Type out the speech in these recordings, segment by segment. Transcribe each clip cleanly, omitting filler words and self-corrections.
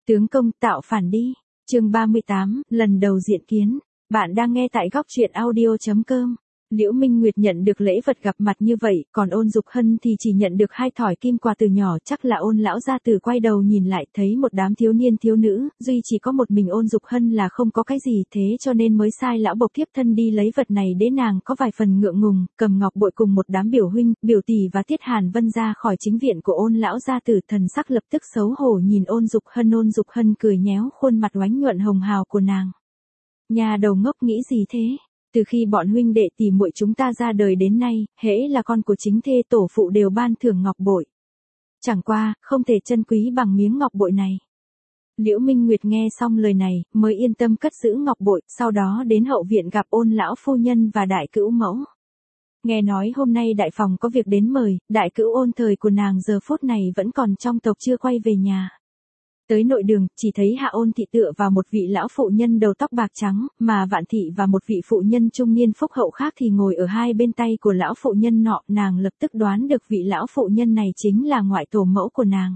Tướng công tạo phản đi. Chương 38, lần đầu diện kiến. Bạn đang nghe tại góc truyện audio.com. Liễu Minh Nguyệt nhận được lễ vật gặp mặt như vậy, còn Ôn Dục Hân thì chỉ nhận được 2 thỏi kim quà từ nhỏ. Chắc là Ôn lão gia tử quay đầu nhìn lại thấy một đám thiếu niên thiếu nữ, duy chỉ có một mình Ôn Dục Hân là không có cái gì, thế cho nên mới sai lão bộc thiếp thân đi lấy vật này để nàng có vài phần ngượng ngùng, cầm ngọc bội cùng một đám biểu huynh, biểu tỷ và Tiết Hàn Vân ra khỏi chính viện của Ôn lão gia tử. Thần sắc lập tức xấu hổ nhìn Ôn Dục Hân cười nhéo khuôn mặt oánh nhuận hồng hào của nàng. Nhà đầu ngốc nghĩ gì thế? Từ khi bọn huynh đệ tỷ muội chúng ta ra đời đến nay, hễ là con của chính thê tổ phụ đều ban thưởng ngọc bội. Chẳng qua, không thể trân quý bằng miếng ngọc bội này. Liễu Minh Nguyệt nghe xong lời này, mới yên tâm cất giữ ngọc bội, sau đó đến hậu viện gặp Ôn lão phu nhân và đại cữu mẫu. Nghe nói hôm nay đại phòng có việc đến mời, đại cữu Ôn thời của nàng giờ phút này vẫn còn trong tộc chưa quay về nhà. Tới nội đường, chỉ thấy Hạ Ôn thị tựa vào một vị lão phụ nhân đầu tóc bạc trắng, mà Vạn thị và một vị phụ nhân trung niên phúc hậu khác thì ngồi ở hai bên tay của lão phụ nhân nọ. Nàng lập tức đoán được vị lão phụ nhân này chính là ngoại tổ mẫu của nàng.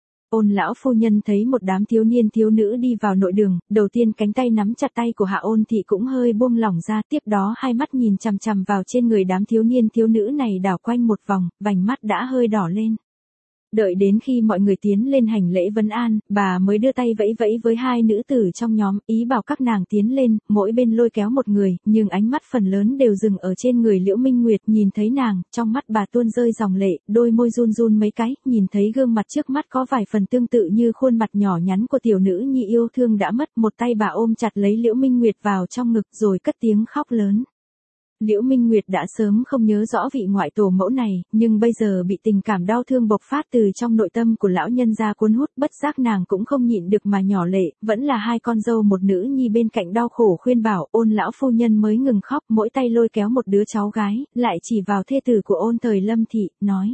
Ôn lão phu nhân thấy một đám thiếu niên thiếu nữ đi vào nội đường, đầu tiên cánh tay nắm chặt tay của Hạ Ôn thị cũng hơi buông lỏng ra, tiếp đó hai mắt nhìn chằm chằm vào trên người đám thiếu niên thiếu nữ này đảo quanh một vòng, vành mắt đã hơi đỏ lên. Đợi đến khi mọi người tiến lên hành lễ vấn an, bà mới đưa tay vẫy vẫy với hai nữ tử trong nhóm, ý bảo các nàng tiến lên, mỗi bên lôi kéo một người, nhưng ánh mắt phần lớn đều dừng ở trên người Liễu Minh Nguyệt. Nhìn thấy nàng, trong mắt bà tuôn rơi dòng lệ, đôi môi run run mấy cái, nhìn thấy gương mặt trước mắt có vài phần tương tự như khuôn mặt nhỏ nhắn của tiểu nữ nhi yêu thương đã mất, một tay bà ôm chặt lấy Liễu Minh Nguyệt vào trong ngực rồi cất tiếng khóc lớn. Liễu Minh Nguyệt đã sớm không nhớ rõ vị ngoại tổ mẫu này, nhưng bây giờ bị tình cảm đau thương bộc phát từ trong nội tâm của lão nhân gia cuốn hút, bất giác nàng cũng không nhịn được mà nhỏ lệ. Vẫn là hai con dâu một nữ nhi bên cạnh đau khổ khuyên bảo, Ôn lão phu nhân mới ngừng khóc, mỗi tay lôi kéo một đứa cháu gái, lại chỉ vào thê tử của Ôn thời Lâm thị, nói: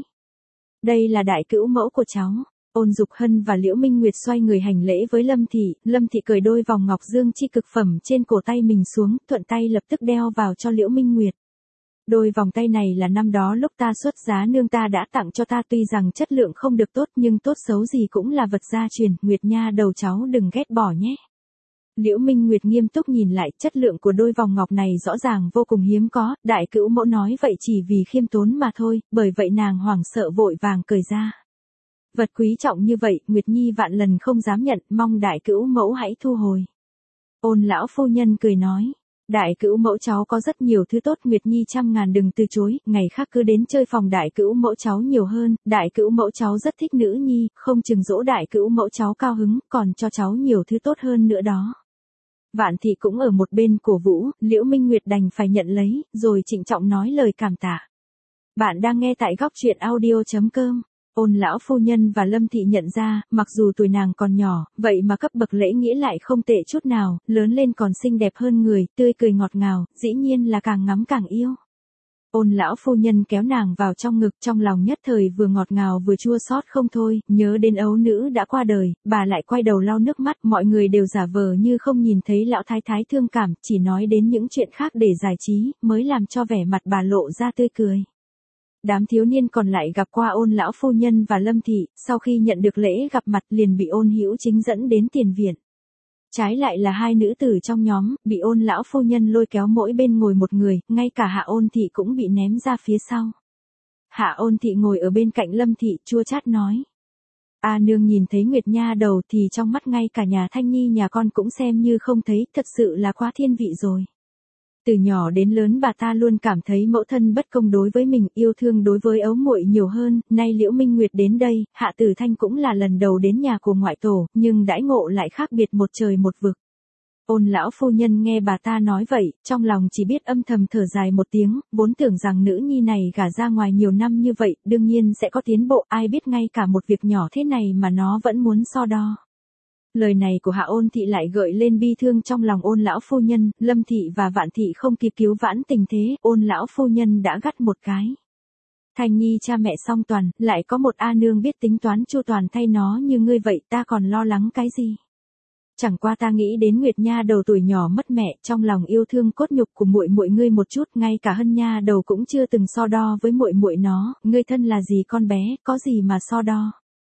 đây là đại cữu mẫu của cháu. Ôn Dục Hân và Liễu Minh Nguyệt xoay người hành lễ với Lâm thị cởi đôi vòng ngọc dương chi cực phẩm trên cổ tay mình xuống, thuận tay lập tức đeo vào cho Liễu Minh Nguyệt. Đôi vòng tay này là năm đó lúc ta xuất giá nương ta đã tặng cho ta, tuy rằng chất lượng không được tốt nhưng tốt xấu gì cũng là vật gia truyền, Nguyệt nha đầu cháu đừng ghét bỏ nhé. Liễu Minh Nguyệt nghiêm túc nhìn lại, chất lượng của đôi vòng ngọc này rõ ràng vô cùng hiếm có, đại cữu mẫu nói vậy chỉ vì khiêm tốn mà thôi, bởi vậy nàng hoảng sợ vội vàng cởi ra. Vật quý trọng như vậy, Nguyệt Nhi vạn lần không dám nhận, mong đại cữu mẫu hãy thu hồi. Ôn lão phu nhân cười nói: đại cữu mẫu cháu có rất nhiều thứ tốt, Nguyệt Nhi trăm ngàn đừng từ chối, ngày khác cứ đến chơi phòng đại cữu mẫu cháu nhiều hơn, đại cữu mẫu cháu rất thích nữ nhi, không chừng dỗ đại cữu mẫu cháu cao hứng, còn cho cháu nhiều thứ tốt hơn nữa đó. Vạn thị cũng ở một bên cổ vũ, Liễu Minh Nguyệt đành phải nhận lấy, rồi trịnh trọng nói lời cảm tạ. Bạn đang nghe tại góc truyện audio.com. Ôn lão phu nhân và Lâm thị nhận ra, mặc dù tuổi nàng còn nhỏ, vậy mà cấp bậc lễ nghĩa lại không tệ chút nào, lớn lên còn xinh đẹp hơn người, tươi cười ngọt ngào, dĩ nhiên là càng ngắm càng yêu. Ôn lão phu nhân kéo nàng vào trong ngực, trong lòng nhất thời vừa ngọt ngào vừa chua xót không thôi, nhớ đến ấu nữ đã qua đời, bà lại quay đầu lau nước mắt, mọi người đều giả vờ như không nhìn thấy lão thái thái thương cảm, chỉ nói đến những chuyện khác để giải trí, mới làm cho vẻ mặt bà lộ ra tươi cười. Đám thiếu niên còn lại gặp qua Ôn lão phu nhân và Lâm thị, sau khi nhận được lễ gặp mặt liền bị Ôn Hữu Chính dẫn đến tiền viện. Trái lại là hai nữ tử trong nhóm, bị Ôn lão phu nhân lôi kéo mỗi bên ngồi một người, ngay cả Hạ Ôn thị cũng bị ném ra phía sau. Hạ Ôn thị ngồi ở bên cạnh Lâm thị, chua chát nói: a nương nhìn thấy Nguyệt nha đầu thì trong mắt ngay cả nhà Thanh Nhi nhà con cũng xem như không thấy, thật sự là quá thiên vị rồi. Từ nhỏ đến lớn bà ta luôn cảm thấy mẫu thân bất công đối với mình, yêu thương đối với ấu muội nhiều hơn, nay Liễu Minh Nguyệt đến đây, Hạ Tử Thanh cũng là lần đầu đến nhà của ngoại tổ, nhưng đãi ngộ lại khác biệt một trời một vực. Ôn lão phu nhân nghe bà ta nói vậy, trong lòng chỉ biết âm thầm thở dài một tiếng, vốn tưởng rằng nữ nhi này gả ra ngoài nhiều năm như vậy, đương nhiên sẽ có tiến bộ, ai biết ngay cả một việc nhỏ thế này mà nó vẫn muốn so đo. Lời này của Hạ Ôn thị lại gợi lên bi thương trong lòng Ôn lão phu nhân, Lâm thị và Vạn thị không kịp cứu vãn tình thế, Ôn lão phu nhân đã gắt một cái. Thanh Nhi cha mẹ song toàn, lại có một a nương biết tính toán chu toàn thay nó như ngươi vậy, ta còn lo lắng cái gì? Chẳng qua ta nghĩ đến Nguyệt nha đầu tuổi nhỏ mất mẹ, trong lòng yêu thương cốt nhục của muội muội ngươi một chút, ngay cả Hân nha đầu cũng chưa từng so đo với muội muội nó, ngươi thân là gì con bé, có gì mà so đo?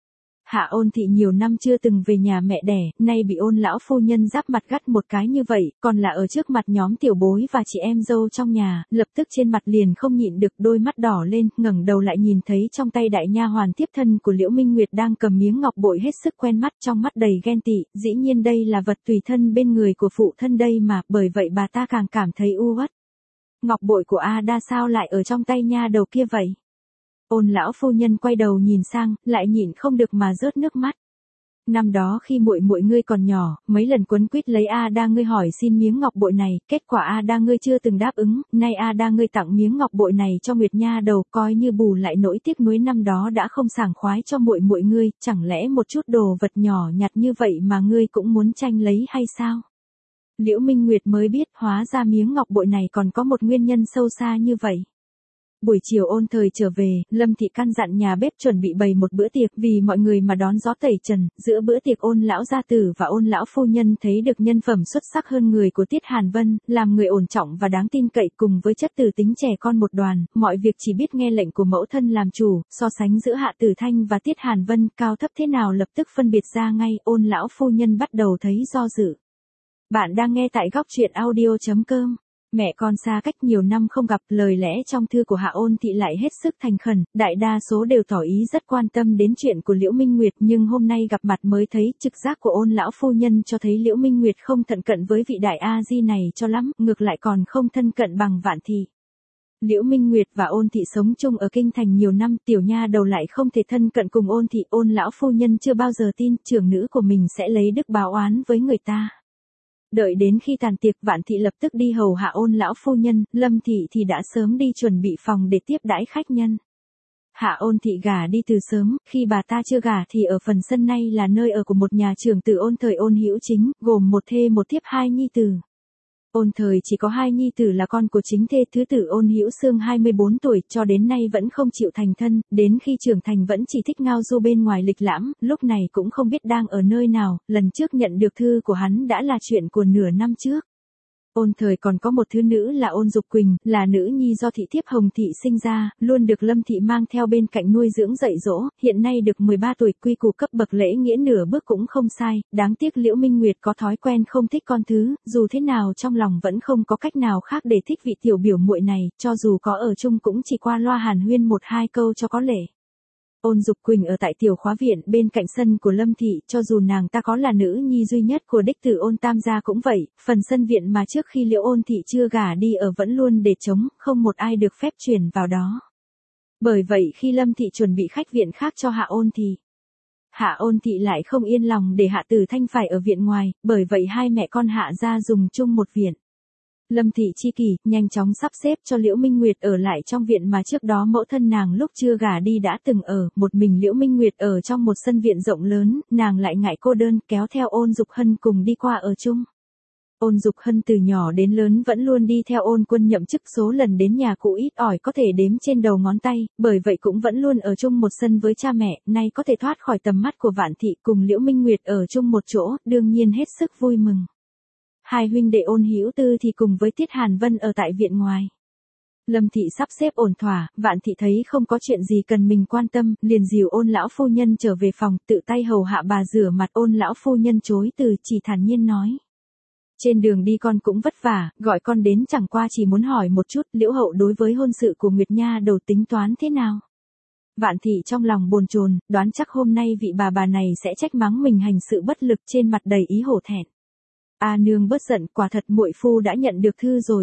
Hạ Ôn Thị nhiều năm chưa từng về nhà mẹ đẻ, nay bị Ôn lão phu nhân giáp mặt gắt một cái như vậy, còn là ở trước mặt nhóm tiểu bối và chị em dâu trong nhà, lập tức trên mặt liền không nhịn được, đôi mắt đỏ lên, ngẩng đầu lại nhìn thấy trong tay đại nha hoàn tiếp thân của Liễu Minh Nguyệt đang cầm miếng ngọc bội hết sức quen mắt, trong mắt đầy ghen tị, dĩ nhiên đây là vật tùy thân bên người của phụ thân đây mà, bởi vậy bà ta càng cảm thấy u uất. Ngọc bội của A Đa sao lại ở trong tay nha đầu kia vậy? Ôn lão phu nhân quay đầu nhìn sang, lại nhịn không được mà rớt nước mắt. Năm đó khi muội muội ngươi còn nhỏ, mấy lần quấn quýt lấy A Đa ngươi hỏi xin miếng ngọc bội này, kết quả A Đa ngươi chưa từng đáp ứng, nay A Đa ngươi tặng miếng ngọc bội này cho Nguyệt nha đầu, coi như bù lại nỗi tiếc nuối năm đó đã không sảng khoái cho muội muội ngươi, chẳng lẽ một chút đồ vật nhỏ nhặt như vậy mà ngươi cũng muốn tranh lấy hay sao? Liễu Minh Nguyệt mới biết hóa ra miếng ngọc bội này còn có một nguyên nhân sâu xa như vậy. Buổi chiều Ôn Thời trở về, Lâm Thị căn dặn nhà bếp chuẩn bị bày một bữa tiệc vì mọi người mà đón gió tẩy trần, giữa bữa tiệc Ôn lão gia tử và Ôn lão phu nhân thấy được nhân phẩm xuất sắc hơn người của Tiết Hàn Vân, làm người ổn trọng và đáng tin cậy cùng với chất từ tính trẻ con một đoàn, mọi việc chỉ biết nghe lệnh của mẫu thân làm chủ, so sánh giữa Hạ Tử Thanh và Tiết Hàn Vân cao thấp thế nào lập tức phân biệt ra ngay, Ôn lão phu nhân bắt đầu thấy do dự. Bạn đang nghe tại góc truyện audio.com. Mẹ con xa cách nhiều năm không gặp, lời lẽ trong thư của Hạ Ôn Thị lại hết sức thành khẩn, đại đa số đều tỏ ý rất quan tâm đến chuyện của Liễu Minh Nguyệt, nhưng hôm nay gặp mặt mới thấy trực giác của Ôn lão phu nhân cho thấy Liễu Minh Nguyệt không thân cận với vị đại a di này cho lắm, ngược lại còn không thân cận bằng Vạn Thị. Liễu Minh Nguyệt và Ôn Thị sống chung ở kinh thành nhiều năm, tiểu nha đầu lại không thể thân cận cùng Ôn Thị, Ôn lão phu nhân chưa bao giờ tin trưởng nữ của mình sẽ lấy đức báo oán với người ta. Đợi đến khi tàn tiệc, Vạn Thị lập tức đi hầu hạ Ôn lão phu nhân, Lâm Thị thì đã sớm đi chuẩn bị phòng để tiếp đãi khách nhân. Hạ Ôn Thị gả đi từ sớm, khi bà ta chưa gả thì ở phần sân nay là nơi ở của một nhà trưởng tử Ôn Thời Ôn Hữu Chính, gồm một thê một thiếp hai nhi tử. Ôn Thời chỉ có hai nhi tử là con của chính thê thứ tử Ôn Hữu Xương 24 tuổi, cho đến nay vẫn không chịu thành thân, đến khi trưởng thành vẫn chỉ thích ngao du bên ngoài lịch lãm, lúc này cũng không biết đang ở nơi nào, lần trước nhận được thư của hắn đã là chuyện của nửa năm trước. Ôn Thời còn có một thứ nữ là Ôn Dục Quỳnh, là nữ nhi do thị thiếp Hồng Thị sinh ra, luôn được Lâm Thị mang theo bên cạnh nuôi dưỡng dạy dỗ, hiện nay được 13 tuổi, quy củ cấp bậc lễ nghĩa nửa bước cũng không sai, đáng tiếc Liễu Minh Nguyệt có thói quen không thích con thứ, dù thế nào trong lòng vẫn không có cách nào khác để thích vị tiểu biểu muội này, cho dù có ở chung cũng chỉ qua loa hàn huyên một hai câu cho có lệ. Ôn Dục Quỳnh ở tại tiểu khóa viện bên cạnh sân của Lâm Thị, cho dù nàng ta có là nữ nhi duy nhất của đích tử Ôn Tam gia cũng vậy, phần sân viện mà trước khi Liễu Ôn Thị chưa gả đi ở vẫn luôn để trống, không một ai được phép chuyển vào đó. Bởi vậy khi Lâm Thị chuẩn bị khách viện khác cho Hạ Ôn Thị, Hạ Ôn Thị lại không yên lòng để Hạ Tử Thanh phải ở viện ngoài, bởi vậy hai mẹ con Hạ gia dùng chung một viện. Lâm Thị chi kỷ, nhanh chóng sắp xếp cho Liễu Minh Nguyệt ở lại trong viện mà trước đó mẫu thân nàng lúc chưa gả đi đã từng ở, một mình Liễu Minh Nguyệt ở trong một sân viện rộng lớn, nàng lại ngại cô đơn, kéo theo Ôn Dục Hân cùng đi qua ở chung. Ôn Dục Hân từ nhỏ đến lớn vẫn luôn đi theo Ôn Quân nhậm chức, số lần đến nhà cụ ít ỏi có thể đếm trên đầu ngón tay, bởi vậy cũng vẫn luôn ở chung một sân với cha mẹ, nay có thể thoát khỏi tầm mắt của Vạn Thị cùng Liễu Minh Nguyệt ở chung một chỗ, đương nhiên hết sức vui mừng. Hai huynh đệ Ôn Hữu Tư thì cùng với Tiết Hàn Vân ở tại viện ngoài. Lâm Thị sắp xếp ổn thỏa, Vạn Thị thấy không có chuyện gì cần mình quan tâm, liền dìu Ôn lão phu nhân trở về phòng, tự tay hầu hạ bà rửa mặt. Ôn lão phu nhân chối từ, chỉ thản nhiên nói: trên đường đi con cũng vất vả, gọi con đến chẳng qua chỉ muốn hỏi một chút, Liễu hậu đối với hôn sự của Nguyệt nha đầu tính toán thế nào. Vạn Thị trong lòng bồn chồn, đoán chắc hôm nay vị bà này sẽ trách mắng mình hành sự bất lực, trên mặt đầy ý hổ thẹn. A nương bớt giận, quả thật muội phu đã nhận được thư rồi,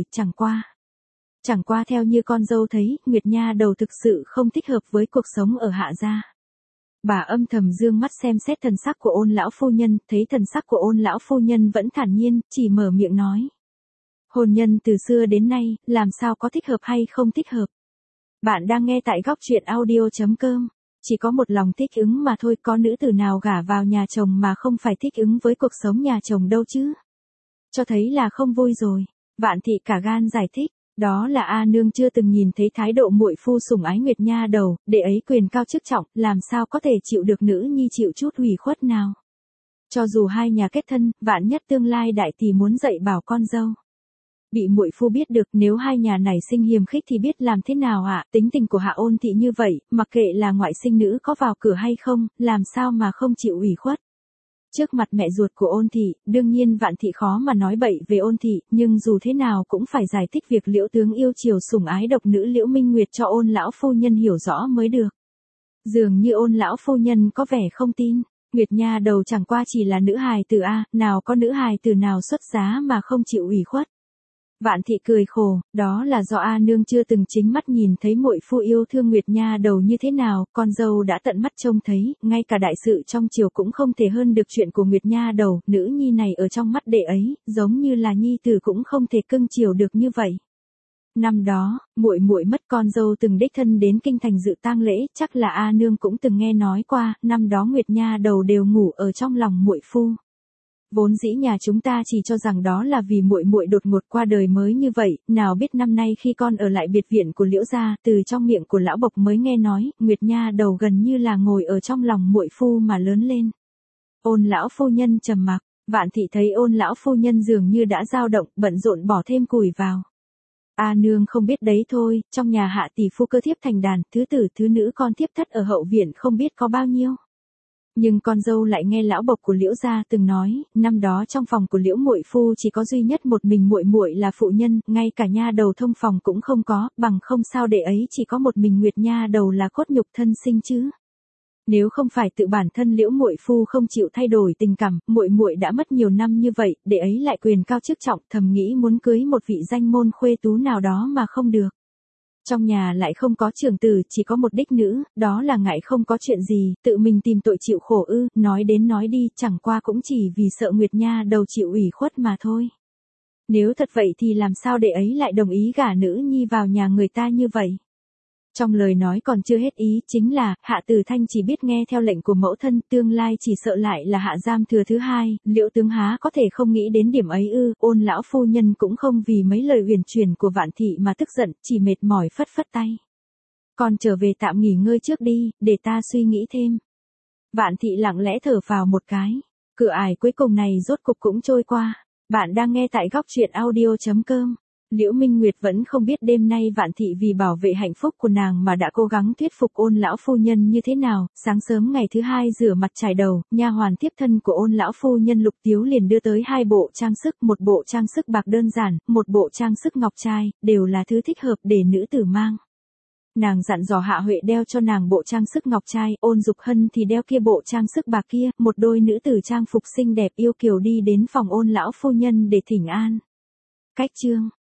chẳng qua theo như con dâu thấy, Nguyệt nha đầu thực sự không thích hợp với cuộc sống ở Hạ gia. Bà âm thầm dương mắt xem xét thần sắc của Ôn lão phu nhân, thấy thần sắc của Ôn lão phu nhân vẫn thản nhiên, chỉ mở miệng nói: hôn nhân từ xưa đến nay, làm sao có thích hợp hay không thích hợp. Bạn đang nghe tại góc truyện audio.com. Chỉ có một lòng thích ứng mà thôi, có nữ tử nào gả vào nhà chồng mà không phải thích ứng với cuộc sống nhà chồng đâu chứ. Cho thấy là không vui rồi. Vạn Thị cả gan giải thích, đó là A nương chưa từng nhìn thấy thái độ muội phu sủng ái Nguyệt nha đầu, để ấy quyền cao chức trọng, làm sao có thể chịu được nữ nhi chịu chút ủy khuất nào. Cho dù hai nhà kết thân, vạn nhất tương lai đại tỷ muốn dạy bảo con dâu. bị muội phu biết được, nếu hai nhà này sinh hiềm khích thì biết làm thế nào ạ? Tính tình của Hạ Ôn thị như vậy, mặc kệ là ngoại sinh nữ có vào cửa hay không, làm sao mà không chịu ủy khuất. Trước mặt mẹ ruột của Ôn thị, đương nhiên Vạn thị khó mà nói bậy về Ôn thị, nhưng dù thế nào cũng phải giải thích việc Liễu tướng yêu chiều sủng ái độc nữ Liễu Minh Nguyệt cho Ôn lão phu nhân hiểu rõ mới được. Dường như Ôn lão phu nhân có vẻ không tin. Nguyệt nha đầu chẳng qua chỉ là nữ hài tử a, nào có nữ hài tử nào xuất giá mà không chịu ủy khuất. Vạn thị cười khổ, đó là do A nương chưa từng chính mắt nhìn thấy muội phu yêu thương Nguyệt nha đầu như thế nào, con dâu đã tận mắt trông thấy, ngay cả đại sự trong triều cũng không thể hơn được chuyện của Nguyệt nha đầu, nữ nhi này ở trong mắt đệ ấy, giống như là nhi tử cũng không thể cưng chiều được như vậy. Năm đó, muội muội mất con dâu từng đích thân đến kinh thành dự tang lễ, chắc là A nương cũng từng nghe nói qua, năm đó Nguyệt nha đầu đều ngủ ở trong lòng muội phu. Vốn dĩ nhà chúng ta chỉ cho rằng đó là vì muội muội đột ngột qua đời mới như vậy, nào biết năm nay khi con ở lại biệt viện của Liễu gia, từ trong miệng của lão bộc mới nghe nói, Nguyệt nha đầu gần như là ngồi ở trong lòng muội phu mà lớn lên. Ôn lão phu nhân trầm mặc, Vạn thị thấy Ôn lão phu nhân dường như đã dao động, bận rộn bỏ thêm củi vào. A nương không biết đấy thôi, trong nhà Hạ tỷ phu cơ thiếp thành đàn, thứ tử thứ nữ con thiếp thất ở hậu viện không biết có bao nhiêu. Nhưng con dâu lại nghe lão bộc của Liễu gia từng nói, năm đó trong phòng của Liễu muội phu chỉ có duy nhất một mình muội muội là phụ nhân, ngay cả nha đầu thông phòng cũng không có, bằng không sao để ấy chỉ có một mình Nguyệt nha đầu là cốt nhục thân sinh chứ. Nếu không phải tự bản thân Liễu muội phu không chịu thay đổi tình cảm, muội muội đã mất nhiều năm như vậy, để ấy lại quyền cao chức trọng, thầm nghĩ muốn cưới một vị danh môn khuê tú nào đó mà không được. Trong nhà lại không có trưởng tử, chỉ có một đích nữ, đó là ngại không có chuyện gì, tự mình tìm tội chịu khổ ư, nói đến nói đi, chẳng qua cũng chỉ vì sợ Nguyệt nha đầu chịu ủy khuất mà thôi. Nếu thật vậy thì làm sao để ấy lại đồng ý gả nữ nhi vào nhà người ta như vậy? Trong lời nói còn chưa hết ý, chính là, Hạ Tử Thanh chỉ biết nghe theo lệnh của mẫu thân, tương lai chỉ sợ lại là Hạ Giam thừa thứ hai, Liễu tướng há có thể không nghĩ đến điểm ấy ư? Ôn lão phu nhân cũng không vì mấy lời huyền truyền của Vạn thị mà tức giận, chỉ mệt mỏi phất phất tay. Con trở về tạm nghỉ ngơi trước đi, để ta suy nghĩ thêm. Vạn thị lặng lẽ thở phào một cái, cửa ải cuối cùng này rốt cục cũng trôi qua. Bạn đang nghe tại góc truyện audio.com. Liễu Minh Nguyệt vẫn không biết đêm nay Vạn thị vì bảo vệ hạnh phúc của nàng mà đã cố gắng thuyết phục Ôn lão phu nhân như thế nào. Sáng sớm ngày thứ hai rửa mặt chải đầu, nha hoàn tiếp thân của Ôn lão phu nhân Lục Tiếu liền đưa tới hai bộ trang sức, một bộ trang sức bạc đơn giản, một bộ trang sức ngọc trai, đều là thứ thích hợp để nữ tử mang. Nàng dặn dò Hạ Huệ đeo cho nàng bộ trang sức ngọc trai, Ôn Dục Hân thì đeo kia bộ trang sức bạc kia, một đôi nữ tử trang phục xinh đẹp yêu kiều đi đến phòng Ôn lão phu nhân để thỉnh an. Cách chương